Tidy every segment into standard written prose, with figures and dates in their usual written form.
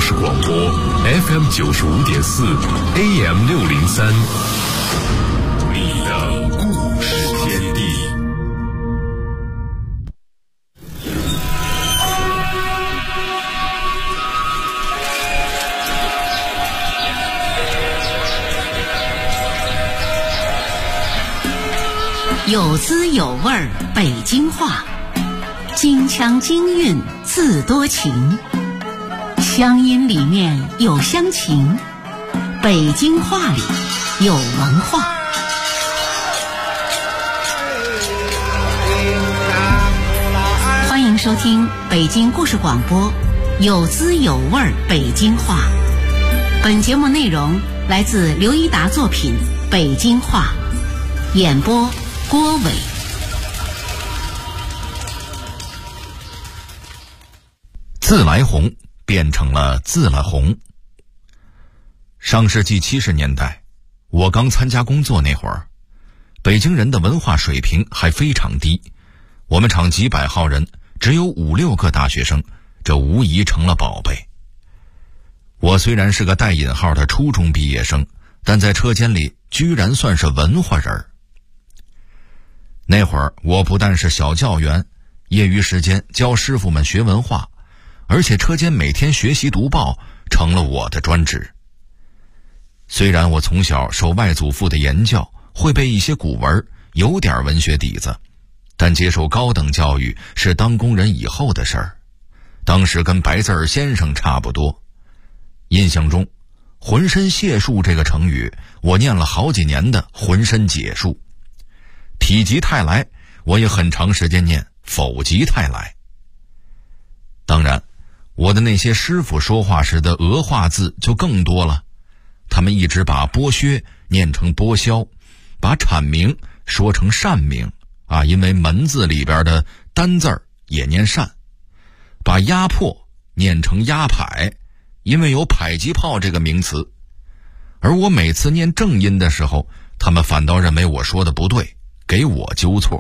事广播 FM 95.4 AM 603，你的故事天地。 有滋有味儿北京话，京腔京韵字多情，乡音里面有乡情，北京话里有文化。欢迎收听北京故事广播有滋有味儿北京话。本节目内容来自刘一达作品《北京话》，演播郭伟。 自来红变成了自来红。上世纪70年代，我刚参加工作那会儿，北京人的文化水平还非常低，我们厂几百号人只有5-6个大学生，这无疑成了宝贝。我虽然是个带引号的初中毕业生，但在车间里居然算是文化人儿。那会儿我不但是小教员，业余时间教师傅们学文化，而且车间每天学习读报成了我的专职。虽然我从小受外祖父的言教，会背一些古文，有点文学底子，但接受高等教育是当工人以后的事儿，当时跟白字儿先生差不多。印象中浑身解数这个成语，我念了好几年的浑身解数。否极泰来，我也很长时间念否极泰来。当然，我的那些师傅说话时的俄化字就更多了，他们一直把剥削念成剥削，把阐明说成善明因为门字里边的单字也念善，把压迫念成压迫，因为有迫击炮这个名词。而我每次念正音的时候，他们反倒认为我说的不对，给我纠错。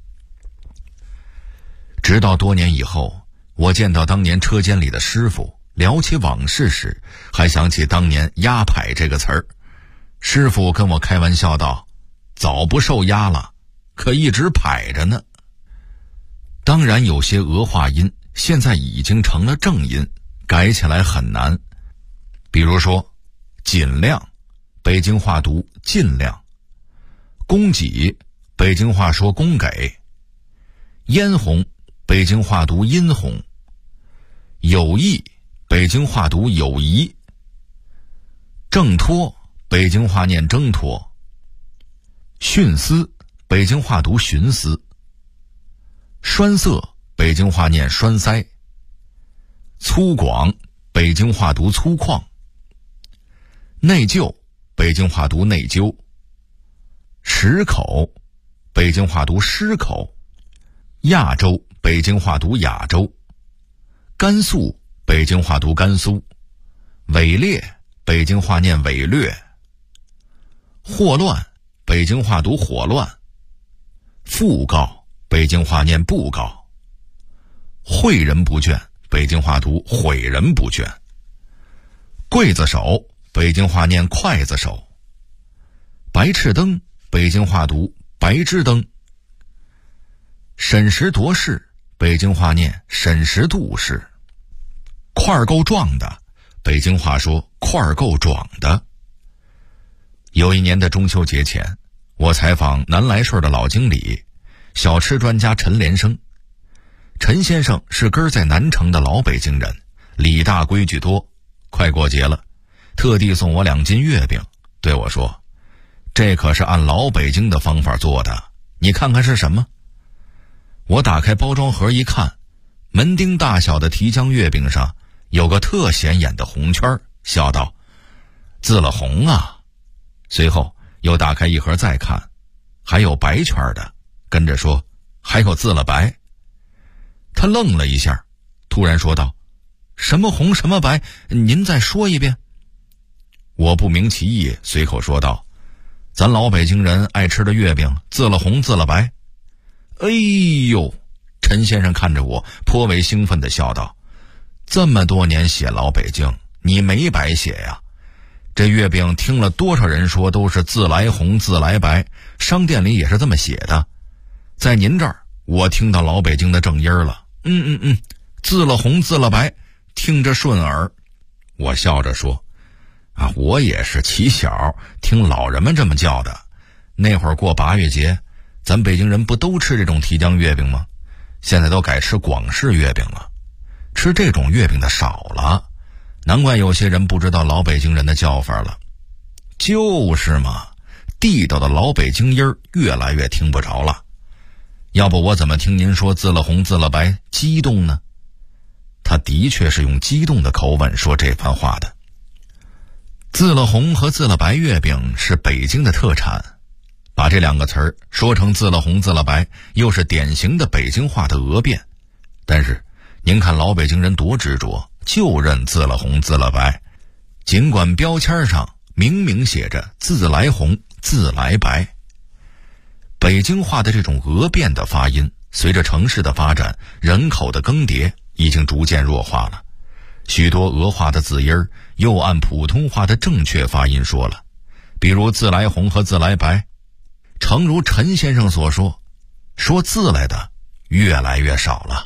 直到多年以后，我见到当年车间里的师傅，聊起往事时，还想起当年压迫这个词儿。师傅跟我开玩笑道，早不受压了，可一直排着呢。当然有些俄化音现在已经成了正音，改起来很难。比如说尽量，北京话读尽量；供给，北京话说供给；嫣红，北京话读殷红；友谊，北京话读友谊；挣脱，北京话念挣脱；徇私，北京话读徇私；栓塞，北京话念栓塞；粗犷，北京话读粗犷；内疚，北京话读内疚；石口，北京话读狮口；亚洲，北京话读亚洲；甘肃，北京话读甘肃；伪劣，北京话念伪劣；祸乱，北京话读火乱；讣告，北京话念布告；诲人不倦，北京话读诲人不倦；刽子手，北京话念刽子手；白炽灯，北京话读白之灯；审时度势，北京话念审时度势；块儿够壮的，北京话说块儿够壮的。有一年的中秋节前，我采访南来顺的老经理，小吃专家陈连生。陈先生是根在南城的老北京人，礼大规矩多，快过节了，特地送我2斤月饼，对我说，这可是按老北京的方法做的，你看看是什么？我打开包装盒一看，门钉大小的提浆月饼上有个特显眼的红圈，笑道，自了红啊。随后又打开一盒再看，还有白圈的，跟着说，还有自了白。他愣了一下，突然说道，什么红什么白，您再说一遍。我不明其意，随口说道，咱老北京人爱吃的月饼，自了红自了白。哎呦，陈先生看着我颇为兴奋地笑道，这么多年写老北京， 你没白写呀。这月饼听了多少人说都是自来红自来白，商店里也是这么写的。在您这儿我听到老北京的正音了，自了红自了白，听着顺耳。我笑着说我也是起小听老人们这么叫的。那会儿过8月节，咱北京人不都吃这种提浆月饼吗？现在都改吃广式月饼了，吃这种月饼的少了，难怪有些人不知道老北京人的叫法了。就是嘛，地道的老北京音儿越来越听不着了。要不我怎么听您说自了红自了白激动呢？他的确是用激动的口吻说这番话的。自了红和自了白月饼是北京的特产，把这2个词儿说成自了红自了白，又是典型的北京话的讹辩。但是您看老北京人多执着，就认自了红自了白，尽管标签上明明写着自来红自来白。北京话的这种讹辩的发音，随着城市的发展，人口的更迭，已经逐渐弱化了。许多讹话的字音又按普通话的正确发音说了，比如自来红和自来白。诚如陈先生所说，说字来的越来越少了。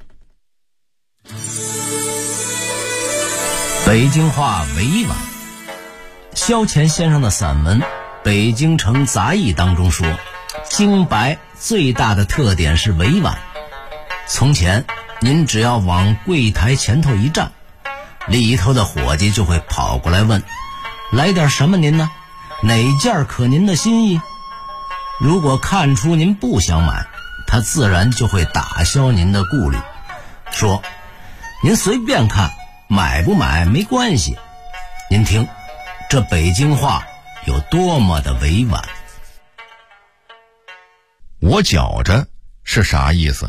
北京话委婉。萧乾先生的散文《北京城杂役》当中说，京白最大的特点是委婉。从前您只要往柜台前头一站，里头的伙计就会跑过来问，来点什么您呢？哪件可您的心意？如果看出您不想买，他自然就会打消您的顾虑，说您随便看，买不买没关系。您听，这北京话有多么的委婉。 我觉着是啥意思？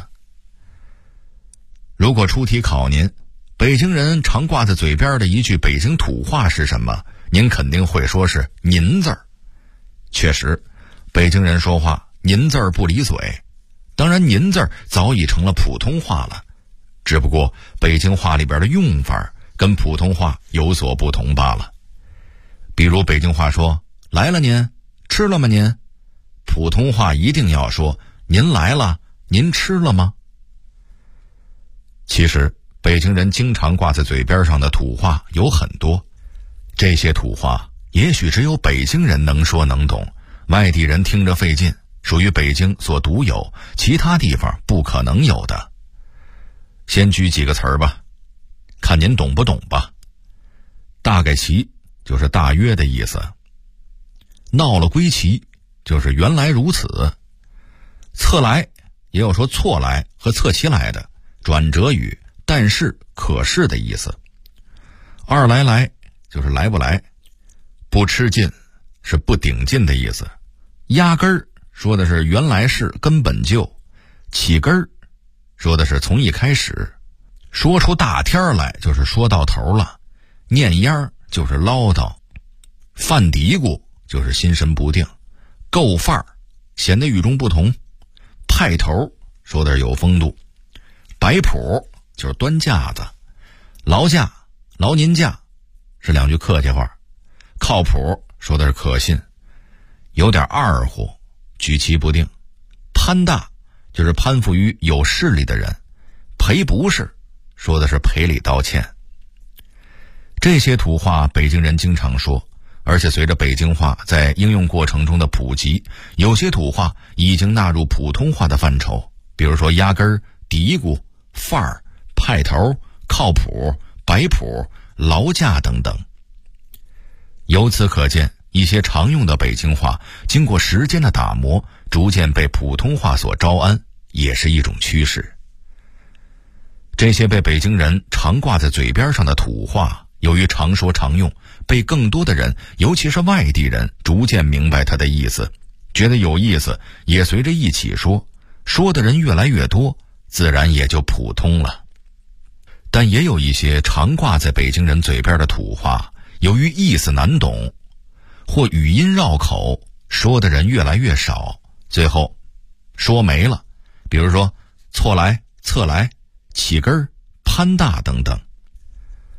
如果出题考您，北京人常挂在嘴边的一句北京土话是什么，您肯定会说是您字儿。确实，北京人说话您字儿不离嘴，当然您字儿早已成了普通话了，只不过北京话里边的用法跟普通话有所不同罢了。比如北京话说来了您，吃了吗您，普通话一定要说您来了，您吃了吗？其实北京人经常挂在嘴边上的土话有很多，这些土话也许只有北京人能说能懂，外地人听着费劲，属于北京所独有，其他地方不可能有的。先举几个词儿吧，看您懂不懂吧。大概齐就是大约的意思，闹了归齐就是原来如此，侧来也有说错来和侧其来的转折语，但是可是的意思。二来来就是来不来，不吃劲是不顶劲的意思，压根儿说的是原来是根本就，起根儿说的是从一开始，说出大天来就是说到头了，念烟儿就是唠叨，犯嘀咕就是心神不定，够范儿显得与众不同，派头说的是有风度，摆谱就是端架子，劳驾劳您驾是2句客气话，靠谱说的是可信，有点二乎举棋不定，攀大就是攀附于有势力的人，赔不是说的是赔礼道歉。这些土话北京人经常说，而且随着北京话在应用过程中的普及，有些土话已经纳入普通话的范畴，比如说压根儿、嘀咕、范儿、派头、靠谱、摆谱、劳驾等等。由此可见，一些常用的北京话经过时间的打磨，逐渐被普通话所招安，也是一种趋势。这些被北京人常挂在嘴边上的土话，由于常说常用，被更多的人，尤其是外地人逐渐明白它的意思，觉得有意思，也随着一起说，说的人越来越多，自然也就普通了。但也有一些常挂在北京人嘴边的土话，由于意思难懂或语音绕口，说的人越来越少，最后说没了，比如说错来、侧来、起根儿、攀大等等。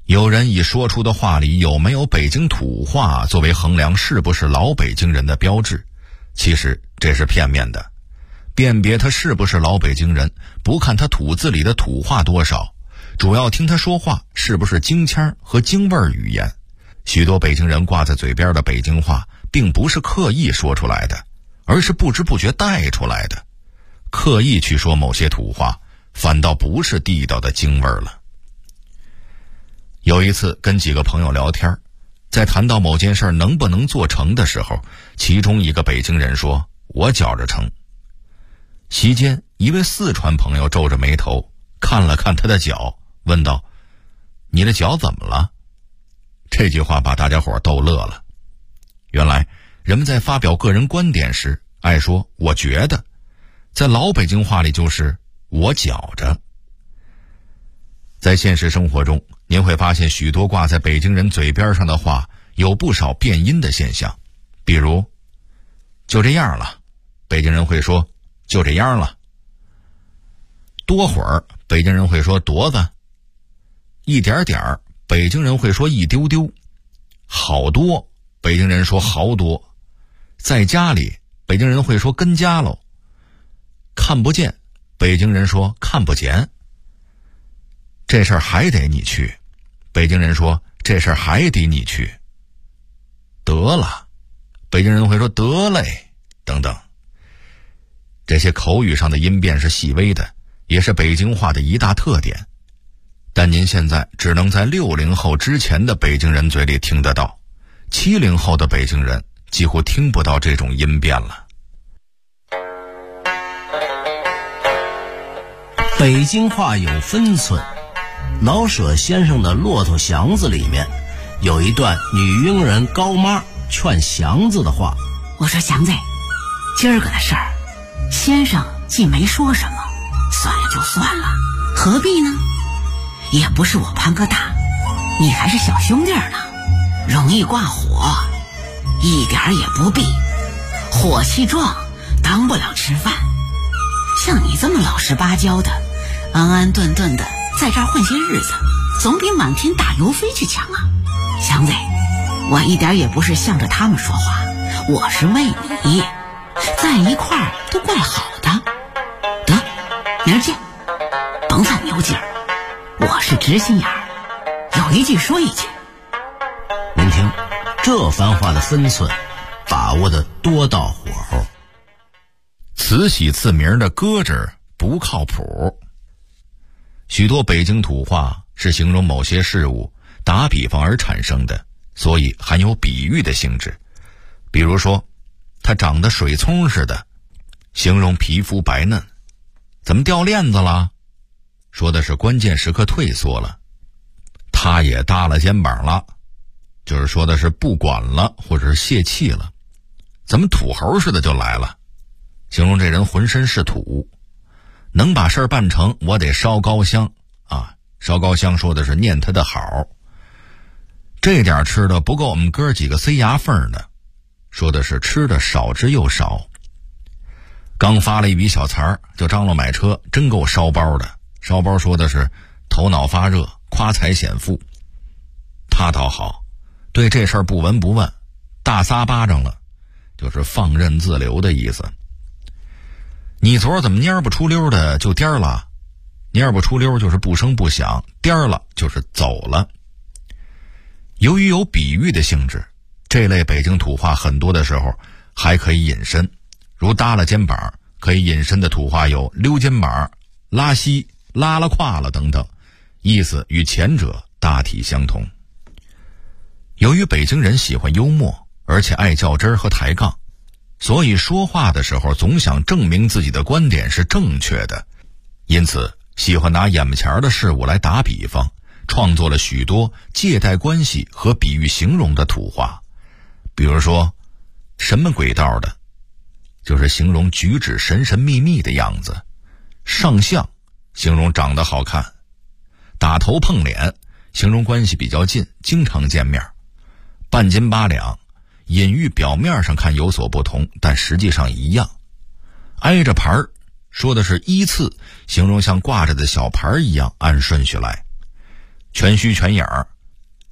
有人以说出的话里有没有北京土话作为衡量是不是老北京人的标志，其实这是片面的。辨别他是不是老北京人，不看他吐字里的土话多少，主要听他说话是不是京腔和京味儿语言。许多北京人挂在嘴边的北京话并不是刻意说出来的，而是不知不觉带出来的。刻意去说某些土话，反倒不是地道的京味儿了。有一次跟几个朋友聊天，在谈到某件事能不能做成的时候，其中一个北京人说：“我觉着成。”席间一位四川朋友皱着眉头看了看他的脚，问道：“你的脚怎么了？”这句话把大家伙逗乐了。原来人们在发表个人观点时爱说我觉得，在老北京话里就是我觉着。在现实生活中，您会发现许多挂在北京人嘴边上的话有不少变音的现象。比如就这样了，北京人会说就这样了。多会儿，北京人会说多子。一点点，北京人会说一丢丢。好多，北京人说好多。在家里，北京人会说跟家喽。看不见，北京人说看不见。这事儿还得你去，北京人说这事儿还得你去。得了，北京人会说得嘞，等等。这些口语上的音变是细微的，也是北京话的一大特点，但您现在只能在60后之前的北京人嘴里听得到，70后的北京人几乎听不到这种音变了。 北京话有分寸，老舍先生的《骆驼祥子》里面有一段女佣人高妈劝祥子的话：“ 我说祥子，今儿个的事儿，先生既没说什么，算了就算了，何必呢？也不是我潘哥大，你还是小兄弟呢，容易挂火，一点也不必。火气壮，当不了吃饭。像你这么老实巴交的，安安顿顿的在这儿混些日子，总比满天打油飞去强啊！祥子，我一点也不是向着他们说话，我是为你，在一块儿都怪好的。得，明儿见，甭犯牛劲儿，我是直心眼儿，有一句说一句。 您听，这番话的分寸把握的多到火候。 慈禧赐名的搁着不靠谱。许多北京土话是形容某些事物打比方而产生的，所以含有比喻的性质。比如说他长得水葱似的，形容皮肤白嫩。怎么掉链子了？说的是关键时刻退缩了。他也搭了肩膀了，就是说的是不管了或者是泄气了。怎么土猴似的就来了？形容这人浑身是土。能把事儿办成，我得烧高香啊！烧高香说的是念他的好。这点吃的不够我们哥几个塞牙缝的，说的是吃的少之又少。刚发了一笔小财儿，就张罗买车，真够烧包的。烧包说的是头脑发热，夸财显富。他倒好，对这事儿不闻不问，大撒巴掌了，就是放任自流的意思。你昨儿怎么蔫不出溜的就颠儿了？蔫不出溜就是不声不响，颠儿了就是走了。由于有比喻的性质，这类北京土话很多的时候还可以引申，如搭了肩膀，可以引申的土话有溜肩膀、拉稀、拉了胯了等等，意思与前者大体相同。由于北京人喜欢幽默，而且爱较真儿和抬杠，所以说话的时候总想证明自己的观点是正确的，因此喜欢拿眼前的事物来打比方，创作了许多借贷关系和比喻形容的土话。比如说什么轨道的，就是形容举止神神秘秘的样子；上相，形容长得好看；打头碰脸，形容关系比较近，经常见面；半斤八两，隐喻表面上看有所不同，但实际上一样；挨着牌儿，说的是依次，形容像挂着的小牌一样按顺序来；全须全眼儿，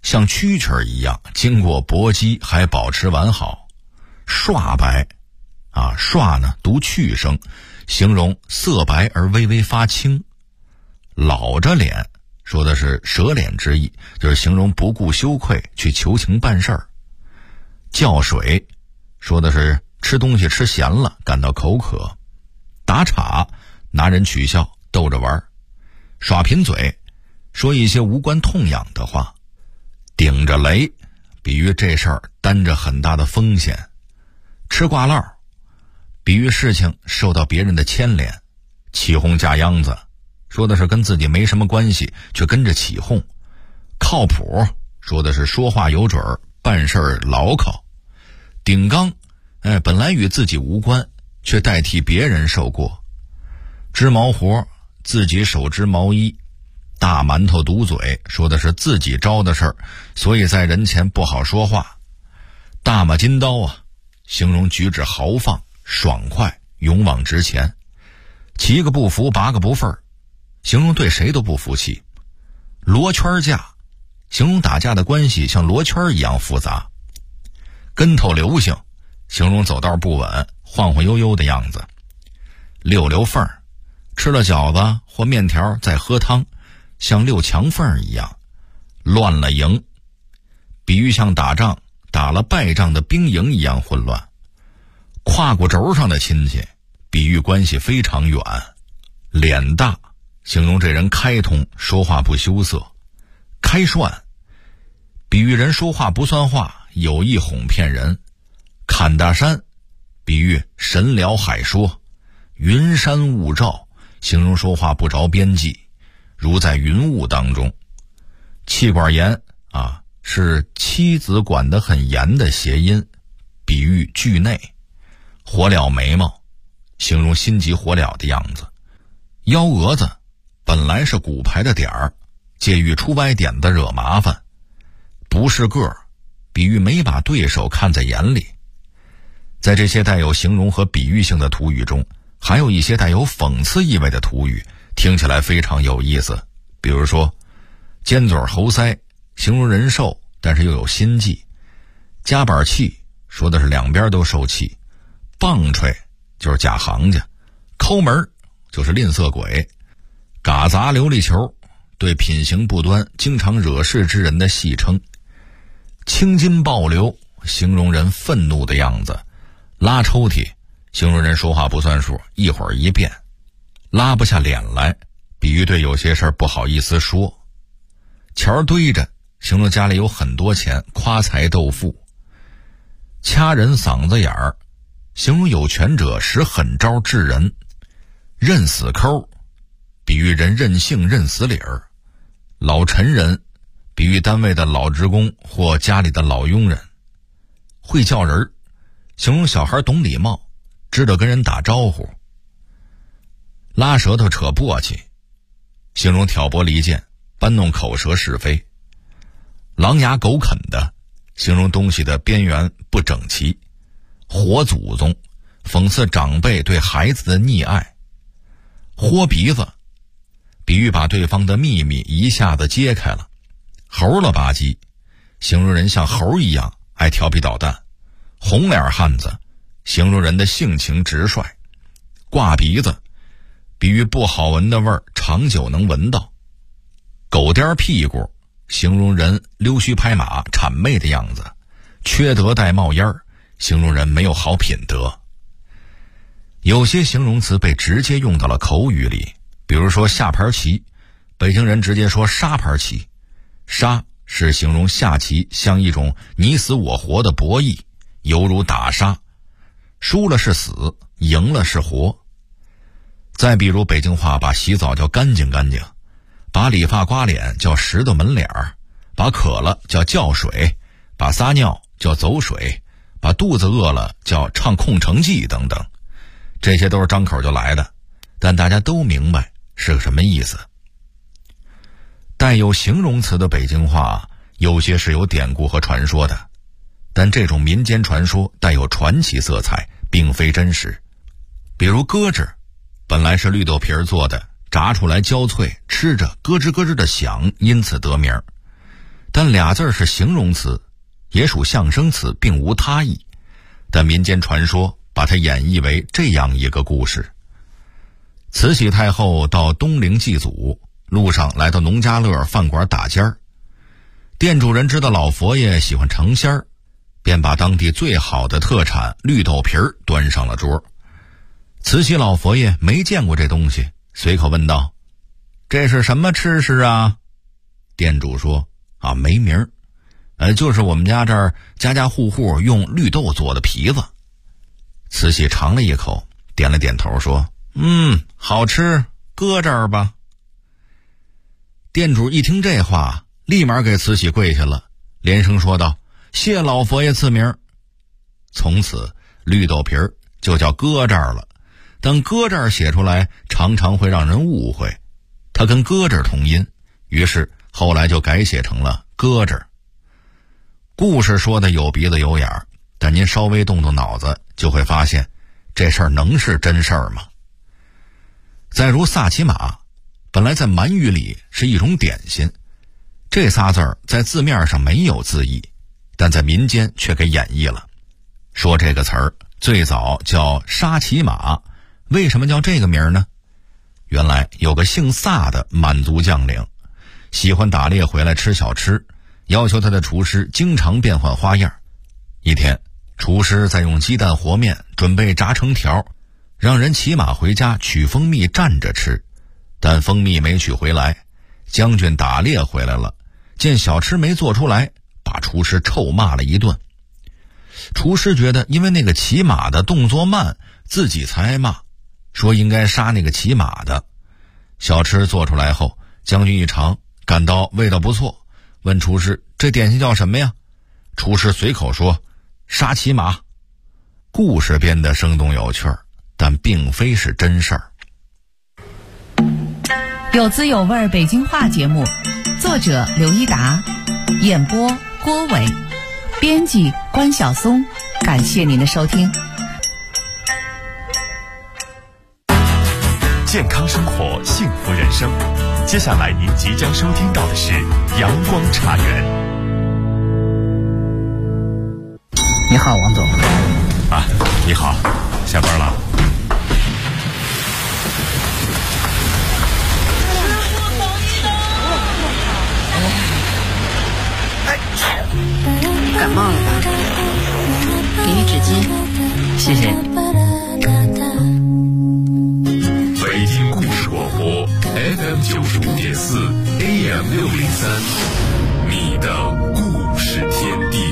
像蛐蛐一样经过搏击还保持完好。刷白刷呢读去声，形容色白而微微发青。老着脸说的是蛇脸之意，就是形容不顾羞愧去求情办事儿。叫水说的是吃东西吃咸了感到口渴。打岔拿人取笑逗着玩。耍贫嘴说一些无关痛痒的话。顶着雷比喻这事儿担着很大的风险。吃挂烙比喻事情受到别人的牵连。起哄架秧子说的是跟自己没什么关系却跟着起哄。靠谱说的是说话有准儿，办事儿牢靠。顶缸本来与自己无关，却代替别人受过。织毛活自己手织毛衣。大馒头堵嘴说的是自己招的事儿，所以在人前不好说话。大马金刀形容举止豪放爽快勇往直前。7个不服8个不忿，形容对谁都不服气。罗圈架形容打架的关系像罗圈一样复杂。跟头流星形容走道不稳晃晃悠悠的样子。溜溜缝吃了饺子或面条再喝汤，像溜墙缝一样。乱了营比喻像打仗打了败仗的兵营一样混乱。胯骨轴上的亲戚比喻关系非常远。脸大形容这人开通说话不羞涩。开涮比喻人说话不算话有意哄骗人。侃大山比喻神聊海说。云山雾罩形容说话不着边际，如在云雾当中。气管炎是妻子管得很严的谐音，比喻惧内。火燎眉毛形容心急火燎的样子。幺蛾子本来是骨牌的点儿，借喻出歪点子惹麻烦。不是个儿比喻没把对手看在眼里。在这些带有形容和比喻性的土语中，还有一些带有讽刺意味的土语，听起来非常有意思。比如说尖嘴猴腮形容人瘦但是又有心计。夹板气说的是两边都受气。棒槌就是假行家。抠门就是吝啬鬼。嘎杂琉璃球对品行不端经常惹事之人的戏称。青筋暴流形容人愤怒的样子。拉抽屉形容人说话不算数，一会儿一变。拉不下脸来比喻对有些事儿不好意思说。钱堆着形容家里有很多钱，夸财斗富。掐人嗓子眼儿形容有权者使狠招治人。认死抠比喻人任性认死理儿。老陈人比喻单位的老职工或家里的老佣人。会叫人形容小孩懂礼貌，知道跟人打招呼。拉舌头扯簸箕形容挑拨离间，搬弄口舌是非。狼牙狗啃的形容东西的边缘不整齐。活祖宗讽刺长辈对孩子的溺爱。豁鼻子比喻把对方的秘密一下子揭开了。猴了吧唧形容人像猴一样爱调皮捣蛋。红脸汉子形容人的性情直率。挂鼻子比喻不好闻的味儿长久能闻到。狗颠屁股形容人溜须拍马谄媚的样子。缺德带冒烟形容人没有好品德。有些形容词被直接用到了口语里，比如说下盘棋，北京人直接说沙盘棋。沙是形容下棋像一种你死我活的博弈，犹如打沙，输了是死，赢了是活。再比如北京话把洗澡叫干净干净，把理发刮脸叫石头门脸儿，把渴了叫叫水，把撒尿叫走水，把肚子饿了叫唱空城计等等。这些都是张口就来的，但大家都明白是个什么意思。带有形容词的北京话有些是有典故和传说的，但这种民间传说带有传奇色彩，并非真实。比如咯吱本来是绿豆皮做的，炸出来焦脆，吃着咯吱咯吱的响，因此得名。 但俩字是形容词，也属象声词，并无他意。但民间传说把它演绎为这样一个故事：慈禧太后到东陵祭祖，路上来到农家乐饭馆打尖儿。店主人知道老佛爷喜欢成仙儿，便把当地最好的特产绿豆皮儿端上了桌。慈禧老佛爷没见过这东西，随口问道：“这是什么吃食啊？”店主说：“没名儿，就是我们家这儿家家户户用绿豆做的皮子。”慈禧尝了一口，点了点头说：“好吃，搁这儿吧。”店主一听这话，立马给慈禧跪下了，连声说道：“谢老佛爷赐名。”从此绿豆皮儿就叫搁这儿了，但搁这儿写出来常常会让人误会，它跟搁这儿同音，于是后来就改写成了搁这儿。故事说的有鼻子有眼儿，但您稍微动动脑子就会发现，这事儿能是真事儿吗？再如萨其马，本来在满语里是一种点心，这仨字儿在字面上没有字义，但在民间却给演绎了，说这个词儿最早叫沙其马。为什么叫这个名呢？原来有个姓萨的满族将领，喜欢打猎回来吃小吃，要求他的厨师经常变换花样。一天，厨师在用鸡蛋和面准备炸成条，让人骑马回家取蜂蜜蘸着吃，但蜂蜜没取回来。将军打猎回来了，见小吃没做出来，把厨师臭骂了一顿。厨师觉得因为那个骑马的动作慢，自己才挨骂，说应该杀那个骑马的。小吃做出来后，将军一尝，感到味道不错，问厨师：“这点心叫什么呀？”厨师随口说：“杀骑马。”故事编得生动有趣儿，但并非是真事儿。 有滋有味北京话节目，作者刘一达，演播郭伟，编辑关晓松。感谢您的收听。 健康生活，幸福人生。接下来您即将收听到的是阳光茶园。 你好，王总。 你好，下班了？ 感冒了吧？给你纸巾。 谢谢。 北京故事广播 FM 95.4 AM 603，你的故事天地。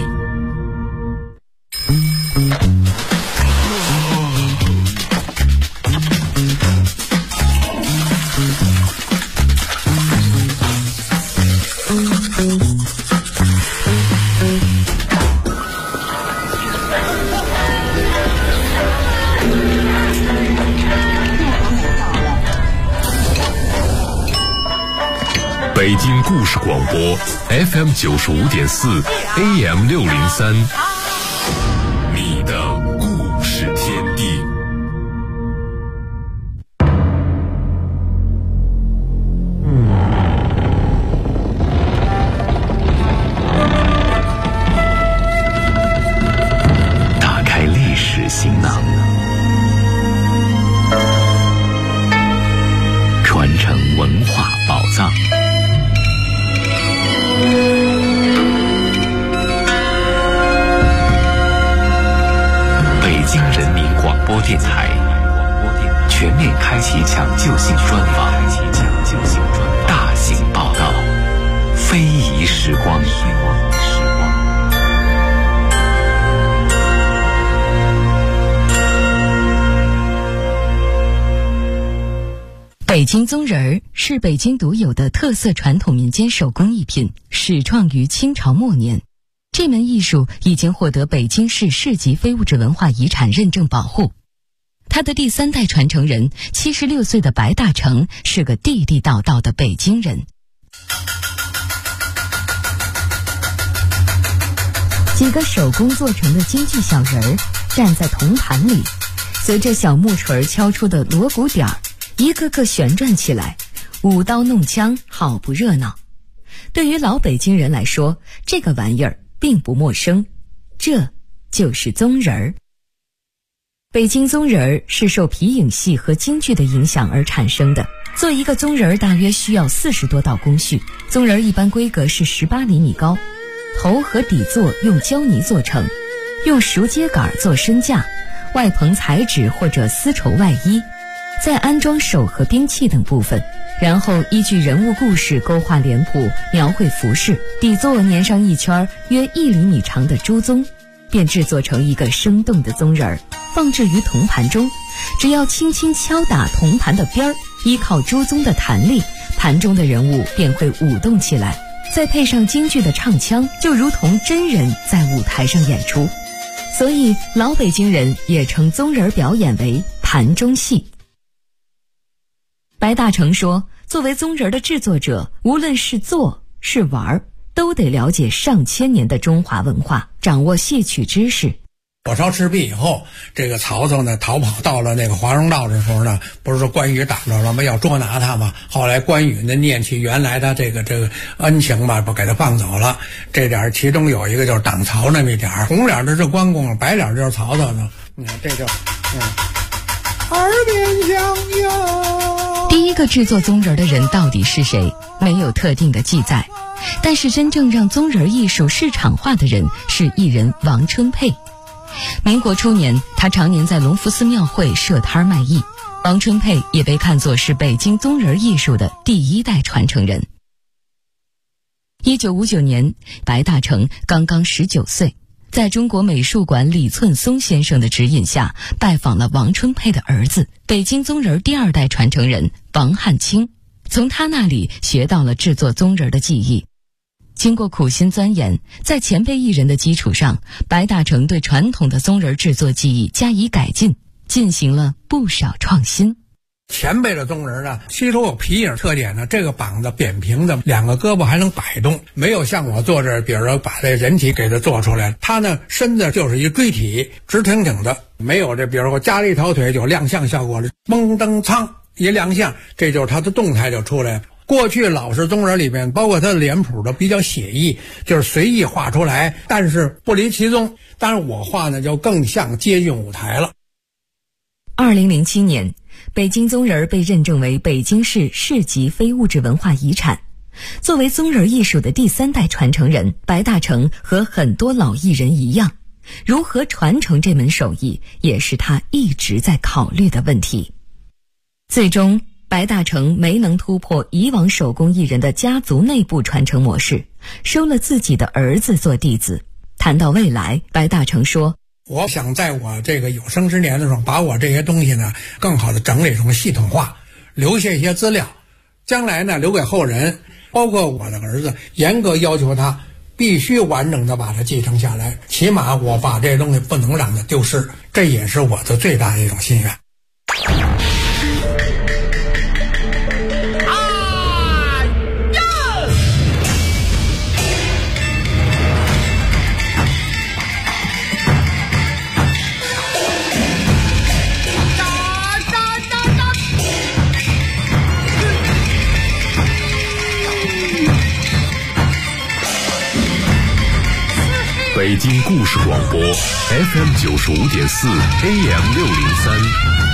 北京故事广播 FM 95.4 AM 603，你的故事天地。打开历史行囊，传承文化宝藏。北京人民广播电台全面开启抢救性专访，大型报道，非遗时光。 北京宗人儿是北京独有的特色传统民间手工艺品，始创于清朝末年。这门艺术已经获得北京市市级非物质文化遗产认证保护。他的第3代传承人76岁的白大成是个地地道道的北京人。几个手工做成的京剧小人儿站在铜盘里，随着小木锤敲出的锣鼓点儿，一个个旋转起来，舞刀弄枪，好不热闹。 对于老北京人来说，这个玩意儿并不陌生，这就是宗人儿。北京宗人儿是受皮影戏和京剧的影响而产生的。做一个宗人儿大约需要40多道工序，宗人儿一般规格是18厘米高，头和底座用胶泥做成，用熟秸秆做身架，外棚彩纸或者丝绸外衣，再安装手和兵器等部分，然后依据人物故事勾画脸谱，描绘服饰，底座粘上一圈约1厘米长的猪鬃，便制作成一个生动的宗人儿，放置于铜盘中。只要轻轻敲打铜盘的边儿，依靠猪鬃的弹力，盘中的人物便会舞动起来，再配上京剧的唱腔，就如同真人在舞台上演出。所以老北京人也称宗人表演为盘中戏。白大成说，作为宗人的制作者，无论是做是玩，都得了解上千年的中华文化，掌握戏曲知识。 火烧赤壁以后，这个曹操呢逃跑到了那个华容道的时候呢，不是说关羽挡着了吗？要捉拿他嘛。后来关羽呢念起原来他这个恩情吧，不给他放走了。这点其中有一个就是挡曹那么一点，红脸的是关公，白脸就是曹操呢。这就耳边响哟。 第一个制作宗人的人到底是谁？没有特定的记载。但是真正让宗人艺术市场化的人是艺人王春佩。民国初年，他常年在隆福寺庙会设摊卖艺。王春佩也被看作是北京宗人艺术的第1代传承人。1959年，白大成刚刚19岁，在中国美术馆李寸松先生的指引下，拜访了王春佩的儿子，北京宗人第2代传承人王汉卿，从他那里学到了制作宗人的技艺。经过苦心钻研，在前辈艺人的基础上，白大成对传统的宗人制作技艺加以改进，进行了不少创新。 前辈的宗人呢，其实有皮影特点呢，这个膀子扁平的，2个胳膊还能摆动，没有像我做这，比如说把这人体给它做出来，他呢身子就是一锥体，直挺挺的，没有这，比如说加了一条腿就亮相效果了，蒙登苍一亮相，这就是他的动态就出来了。过去老式宗人里面，包括他的脸谱都比较写意，就是随意画出来，但是不离其宗。当然我画呢就更像接近舞台了。 2007年，北京宗人被认证为北京市市级非物质文化遗产。作为宗人艺术的第3代传承人，白大成和很多老艺人一样，如何传承这门手艺，也是他一直在考虑的问题。最终白大成没能突破以往手工艺人的家族内部传承模式，收了自己的儿子做弟子。谈到未来，白大成说， 我想在我这个有生之年的时候，把我这些东西呢更好的整理成系统化，留下一些资料，将来呢留给后人，包括我的儿子，严格要求他必须完整的把它继承下来，起码我把这些东西不能让它丢失，这也是我的最大的一种心愿。 北京故事广播 FM 95.4 AM 603